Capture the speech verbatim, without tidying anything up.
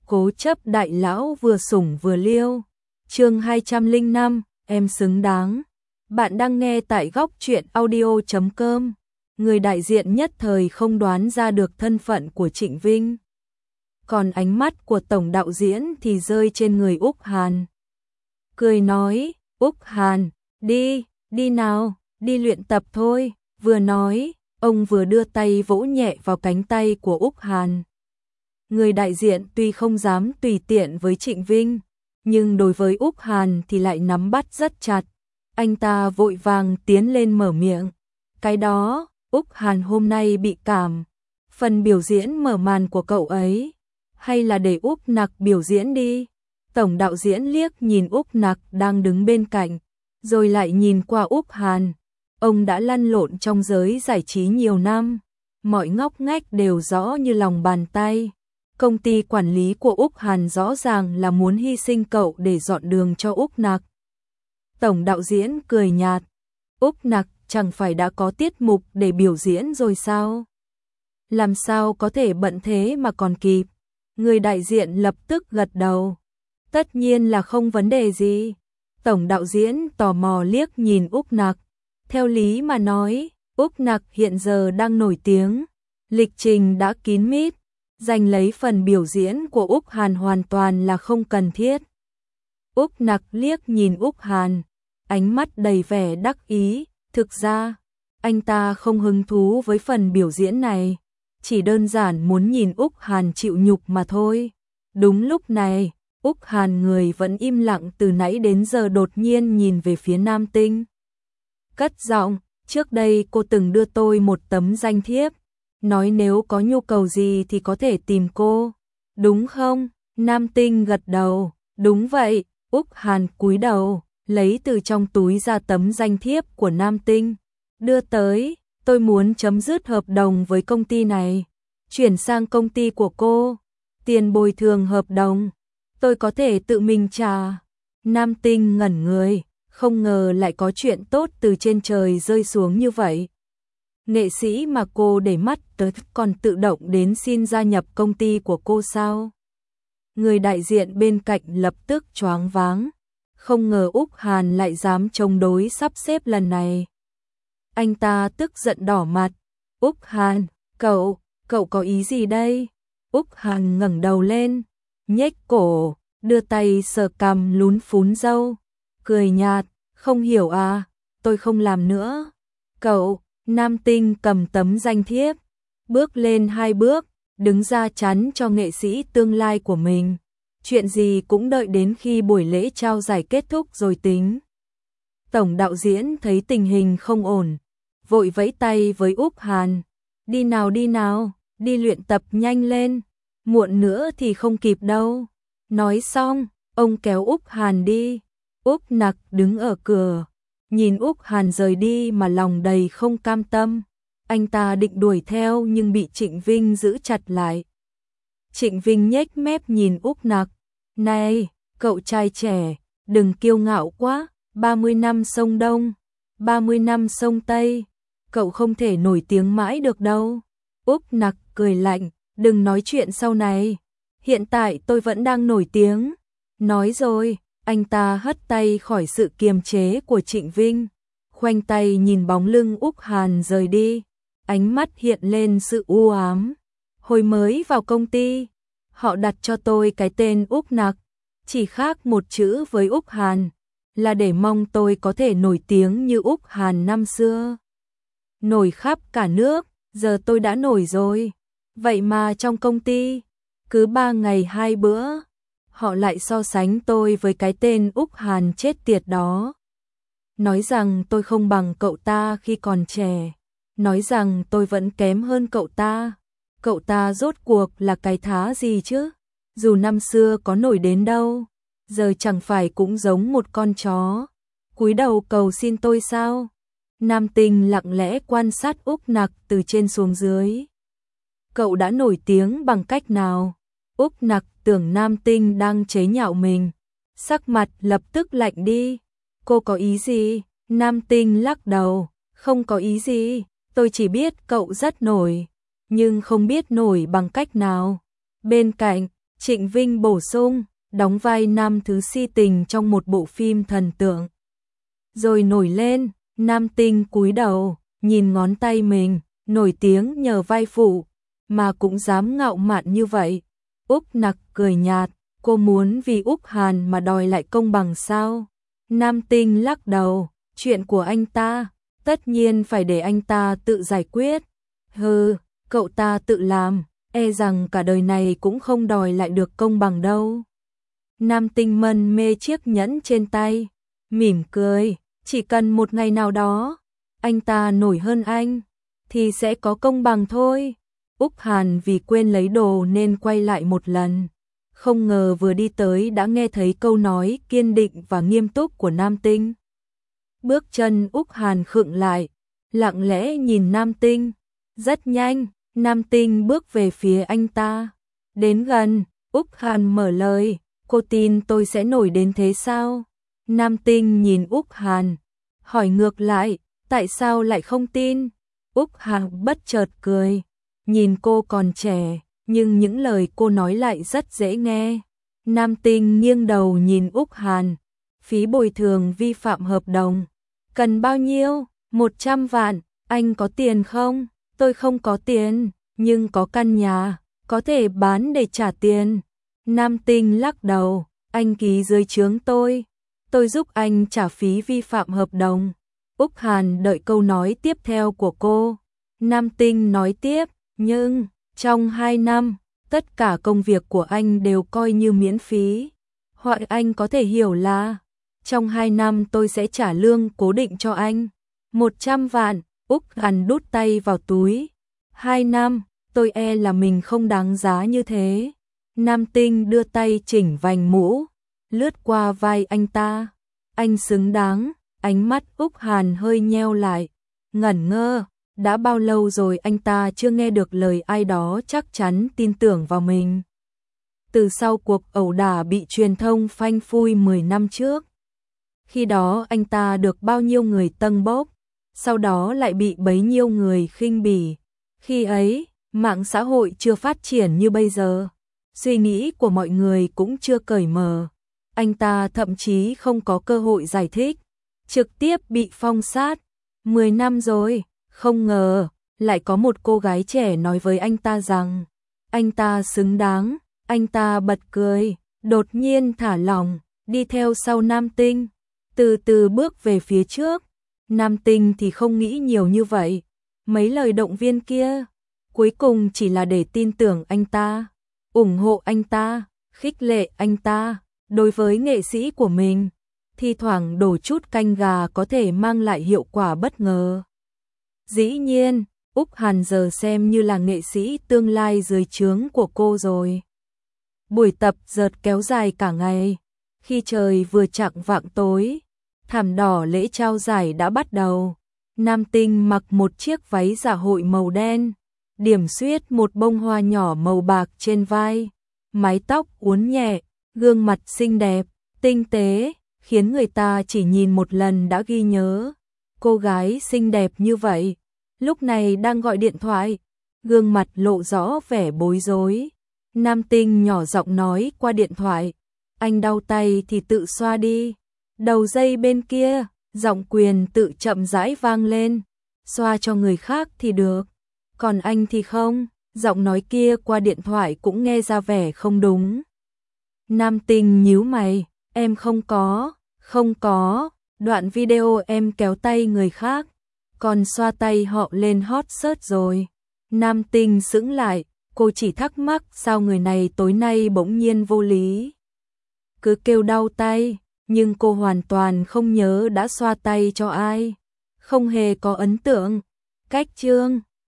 Cố chấp đại lão vừa sủng vừa liêu. Chương hai trăm lẻ năm, em xứng đáng. Bạn đang nghe tại góc truyện audio chấm com. Người đại diện nhất thời không đoán ra được thân phận của Trịnh Vinh. Còn ánh mắt của tổng đạo diễn thì rơi trên người Úc Hàn. Cười nói, Úc Hàn, đi, đi nào, đi luyện tập thôi. Vừa nói, ông vừa đưa tay vỗ nhẹ vào cánh tay của Úc Hàn. Người đại diện tuy không dám tùy tiện với Trịnh Vinh, nhưng đối với Úc Hàn thì lại nắm bắt rất chặt. Anh ta vội vàng tiến lên mở miệng. Cái đó, Úc Hàn hôm nay bị cảm. Phần biểu diễn mở màn của cậu ấy, hay là để Úc Nặc biểu diễn đi. Tổng đạo diễn liếc nhìn Úc Nặc đang đứng bên cạnh, rồi lại nhìn qua Úc Hàn. Ông đã lăn lộn trong giới giải trí nhiều năm, mọi ngóc ngách đều rõ như lòng bàn tay. Công ty quản lý của Úc Hàn rõ ràng là muốn hy sinh cậu để dọn đường cho Úc Nặc. Tổng đạo diễn cười nhạt, Úc Nặc chẳng phải đã có tiết mục để biểu diễn rồi sao? Làm sao có thể bận thế mà còn kịp? Người đại diện lập tức gật đầu. Tất nhiên là không vấn đề gì. Tổng đạo diễn tò mò liếc nhìn Úc Nặc. Theo lý mà nói, Úc Nặc hiện giờ đang nổi tiếng, lịch trình đã kín mít, giành lấy phần biểu diễn của Úc Hàn hoàn toàn là không cần thiết. Úc Nặc liếc nhìn Úc Hàn, ánh mắt đầy vẻ đắc ý, thực ra, anh ta không hứng thú với phần biểu diễn này, chỉ đơn giản muốn nhìn Úc Hàn chịu nhục mà thôi. Đúng lúc này, Úc Hàn người vẫn im lặng từ nãy đến giờ đột nhiên nhìn về phía Nam Tinh. Cất giọng, trước đây cô từng đưa tôi một tấm danh thiếp, nói nếu có nhu cầu gì thì có thể tìm cô, đúng không? Nam Tinh gật đầu, đúng vậy. Úc Hàn cúi đầu, lấy từ trong túi ra tấm danh thiếp của Nam Tinh, đưa tới. Tôi muốn chấm dứt hợp đồng với công ty này, chuyển sang công ty của cô. Tiền bồi thường hợp đồng, tôi có thể tự mình trả. Nam Tinh ngẩn người, không ngờ lại có chuyện tốt từ trên trời rơi xuống như vậy. Nghệ sĩ mà cô để mắt tới còn tự động đến xin gia nhập công ty của cô sao? Người đại diện bên cạnh lập tức choáng váng, không ngờ Úc Hàn lại dám chống đối sắp xếp lần này. Anh ta tức giận đỏ mặt, Úc Hàn, cậu, cậu có ý gì đây? Úc Hàn ngẩng đầu lên, nhếch cổ, đưa tay sờ cằm lún phún râu, cười nhạt, không hiểu à, tôi không làm nữa. Cậu, Nam Tinh cầm tấm danh thiếp, bước lên hai bước, đứng ra chắn cho nghệ sĩ tương lai của mình. Chuyện gì cũng đợi đến khi buổi lễ trao giải kết thúc rồi tính. Tổng đạo diễn thấy tình hình không ổn, vội vẫy tay với Úc Hàn. Đi nào đi nào, đi luyện tập nhanh lên, muộn nữa thì không kịp đâu. Nói xong, ông kéo Úc Hàn đi. Úc Nặc đứng ở cửa, nhìn Úc Hàn rời đi mà lòng đầy không cam tâm. Anh ta định đuổi theo nhưng bị Trịnh Vinh giữ chặt lại. Trịnh Vinh nhếch mép nhìn Úc Nặc. Này, cậu trai trẻ, đừng kiêu ngạo quá, ba mươi năm sông Đông, ba mươi năm sông Tây, cậu không thể nổi tiếng mãi được đâu. Úc Nặc cười lạnh, đừng nói chuyện sau này, hiện tại tôi vẫn đang nổi tiếng. Nói rồi, anh ta hất tay khỏi sự kiềm chế của Trịnh Vinh, khoanh tay nhìn bóng lưng Úc Hàn rời đi, ánh mắt hiện lên sự u ám. Hồi mới vào công ty, họ đặt cho tôi cái tên Úc Nặc, chỉ khác một chữ với Úc Hàn, là để mong tôi có thể nổi tiếng như Úc Hàn năm xưa. Nổi khắp cả nước, giờ tôi đã nổi rồi. Vậy mà trong công ty, cứ ba ngày hai bữa, họ lại so sánh tôi với cái tên Úc Hàn chết tiệt đó. Nói rằng tôi không bằng cậu ta khi còn trẻ, nói rằng tôi vẫn kém hơn cậu ta. Cậu ta rốt cuộc là cái thá gì chứ? Dù năm xưa có nổi đến đâu, giờ chẳng phải cũng giống một con chó, cúi đầu cầu xin tôi sao? Nam Tinh lặng lẽ quan sát Úc Nặc từ trên xuống dưới. Cậu đã nổi tiếng bằng cách nào? Úc Nặc tưởng Nam Tinh đang chế nhạo mình, sắc mặt lập tức lạnh đi. Cô có ý gì? Nam Tinh lắc đầu, không có ý gì, tôi chỉ biết cậu rất nổi, nhưng không biết nổi bằng cách nào. Bên cạnh, Trịnh Vinh bổ sung, đóng vai nam thứ si tình trong một bộ phim thần tượng. Rồi nổi lên, nam tinh cúi đầu, nhìn ngón tay mình, nổi tiếng nhờ vai phụ, mà cũng dám ngạo mạn như vậy. Úc Nặc cười nhạt, cô muốn vì Úc Hàn mà đòi lại công bằng sao? Nam tinh lắc đầu, chuyện của anh ta, tất nhiên phải để anh ta tự giải quyết. Hừ, cậu ta tự làm, e rằng cả đời này cũng không đòi lại được công bằng đâu. Nam tinh mân mê chiếc nhẫn trên tay, mỉm cười, chỉ cần một ngày nào đó, anh ta nổi hơn anh, thì sẽ có công bằng thôi. Úc Hàn vì quên lấy đồ nên quay lại một lần, không ngờ vừa đi tới đã nghe thấy câu nói kiên định và nghiêm túc của Nam tinh. Bước chân Úc Hàn khựng lại, lặng lẽ nhìn Nam tinh. Rất nhanh, Nam tinh bước về phía anh ta. Đến gần, Úc Hàn mở lời, cô tin tôi sẽ nổi đến thế sao? Nam tinh nhìn Úc Hàn, hỏi ngược lại, tại sao lại không tin? Úc Hàn bất chợt cười, nhìn cô còn trẻ, nhưng những lời cô nói lại rất dễ nghe. Nam tinh nghiêng đầu nhìn Úc Hàn, phí bồi thường vi phạm hợp đồng. Cần bao nhiêu? một trăm vạn, anh có tiền không? Tôi không có tiền, nhưng có căn nhà, có thể bán để trả tiền. Nam tinh lắc đầu, anh ký dưới trướng tôi, tôi giúp anh trả phí vi phạm hợp đồng. Úc Hàn đợi câu nói tiếp theo của cô. Nam tinh nói tiếp, nhưng trong hai năm, tất cả công việc của anh đều coi như miễn phí. Hoặc anh có thể hiểu là, trong hai năm tôi sẽ trả lương cố định cho anh. một trăm vạn, Úc Hàn đút tay vào túi. Hai năm, tôi e là mình không đáng giá như thế. Nam tinh đưa tay chỉnh vành mũ, lướt qua vai anh ta. Anh xứng đáng, ánh mắt Úc Hàn hơi nheo lại, ngẩn ngơ. Đã bao lâu rồi anh ta chưa nghe được lời ai đó chắc chắn tin tưởng vào mình. Từ sau cuộc ẩu đả bị truyền thông phanh phui mười năm trước. Khi đó anh ta được bao nhiêu người tâng bốc, sau đó lại bị bấy nhiêu người khinh bỉ. Khi ấy, mạng xã hội chưa phát triển như bây giờ, suy nghĩ của mọi người cũng chưa cởi mở. Anh ta thậm chí không có cơ hội giải thích, trực tiếp bị phong sát. Mười năm rồi, không ngờ, lại có một cô gái trẻ nói với anh ta rằng, anh ta xứng đáng. Anh ta bật cười, đột nhiên thả lỏng, đi theo sau Nam tinh, từ từ bước về phía trước. Nam tinh thì không nghĩ nhiều như vậy, mấy lời động viên kia, cuối cùng chỉ là để tin tưởng anh ta, ủng hộ anh ta, khích lệ anh ta. Đối với nghệ sĩ của mình, thi thoảng đổ chút canh gà có thể mang lại hiệu quả bất ngờ. Dĩ nhiên, Úc Hàn giờ xem như là nghệ sĩ tương lai dưới trướng của cô rồi. Buổi tập dượt kéo dài cả ngày. Khi trời vừa chạng vạng tối, thảm đỏ lễ trao giải đã bắt đầu. Nam tinh mặc một chiếc váy dạ hội màu đen, điểm xuyết một bông hoa nhỏ màu bạc trên vai, mái tóc uốn nhẹ, gương mặt xinh đẹp, tinh tế, khiến người ta chỉ nhìn một lần đã ghi nhớ. Cô gái xinh đẹp như vậy, lúc này đang gọi điện thoại, gương mặt lộ rõ vẻ bối rối. Nam tinh nhỏ giọng nói qua điện thoại, anh đau tay thì tự xoa đi. Đầu dây bên kia, giọng Quyền tự chậm rãi vang lên, xoa cho người khác thì được, còn anh thì không. Giọng nói kia qua điện thoại cũng nghe ra vẻ không đúng. Nam tinh nhíu mày, em không có, không có, đoạn video em kéo tay người khác, còn xoa tay họ lên hot search rồi. Nam tinh sững lại, cô chỉ thắc mắc sao người này tối nay bỗng nhiên vô lý, cứ kêu đau tay, nhưng cô hoàn toàn không nhớ đã xoa tay cho ai, không hề có ấn tượng. Cách chương